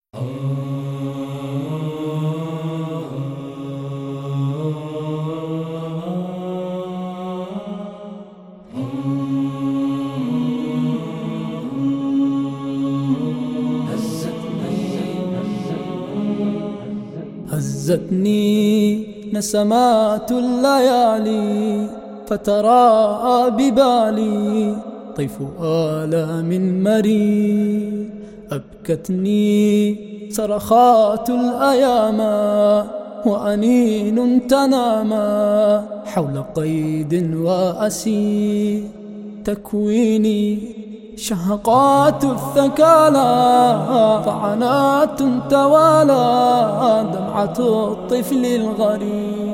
هزتني نسمات الليالي فتراءى ببالي طيف آلام مرير. أبكتني صرخات الأيام وأنين تنامى حول قيد وأسير. تكويني شهقات الثكالى طعنات توالى دمعة الطفل الغرير.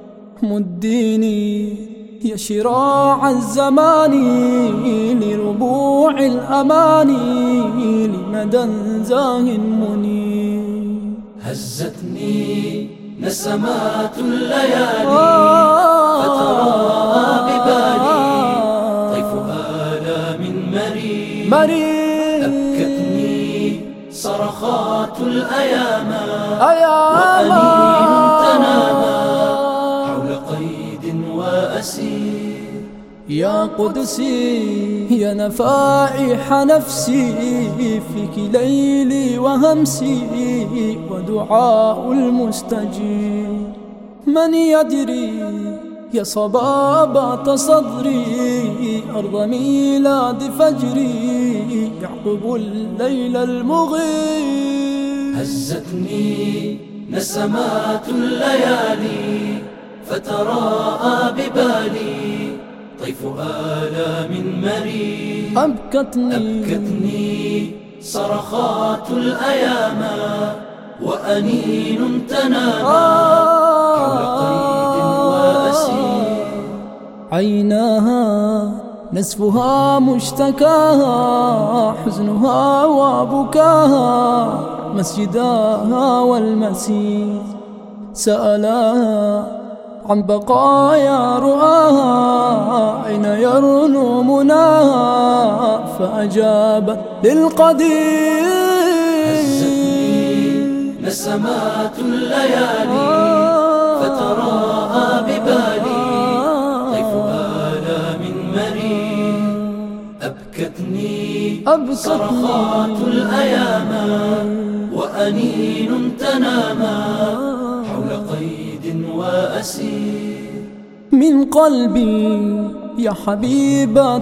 مديني يا شراع الزمان لربوع الأماني لمدى زاه منير. هزتني نسمات الليالي فتراءى ببالي طيف آلام مرير. أبكتني صرخات الأيام وأنين تنامى حول قيد وأسير. يا قدسي يا نفائح نفسي فيك ليلي وهمسي ودعاء المستجيب. من يدري يا صبابة صدري أرض ميلاد فجري يعقب الليل المغيب. هزتني نسمات الليالي فتراءى ببالي طيف آلام مرير. أبكتني صرخات الأيام وأنين تنامى حول قيد وأسير. عيناها نسفها مشتكاها حزنها وبكاها مسجداها والمسير. سألاها عن بقايا رؤاها أين يرنو مناها فأجابت للقدير. هزتني نسمات الليالي فتراءى ببالي طيف آلام مرير. أبكتني صرخات الأيام وأنين تنامى حول قيد وأسير. من قلبي يا حبيبة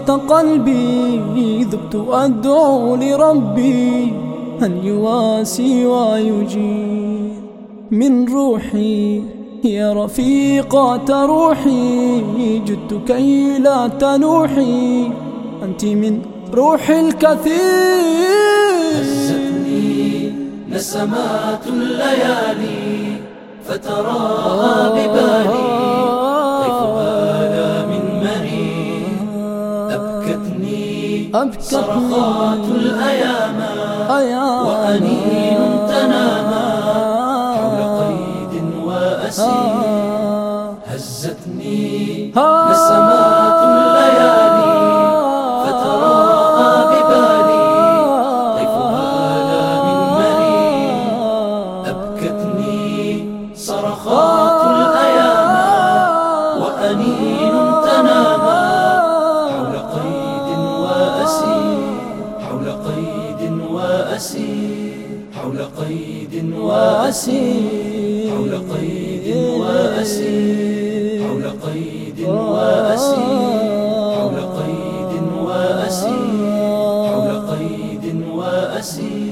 قلبي ذبت أدعو لربي أن يواسي ويجير. من روحي يا رفيقة روحي جدت كي لا تنوحي أنت من روح الكثير. هزتني نسمات الليالي فتراءى ببالي طيف آلام مرير. أبكتني صرخات الأيام وأنين تنامى حول قيد وأسير. هزتني نسمات الليالي فتراءى ببالي طيف آلام مرير. أبكتني صرخات الأيام وأنين تنامى حول قيد وأسير. حول قيد وأسير. حول قيد وأسير. حول قيد وأسير. حول قيد وأسير. حول قيد وأسير. حول قيد وأسير.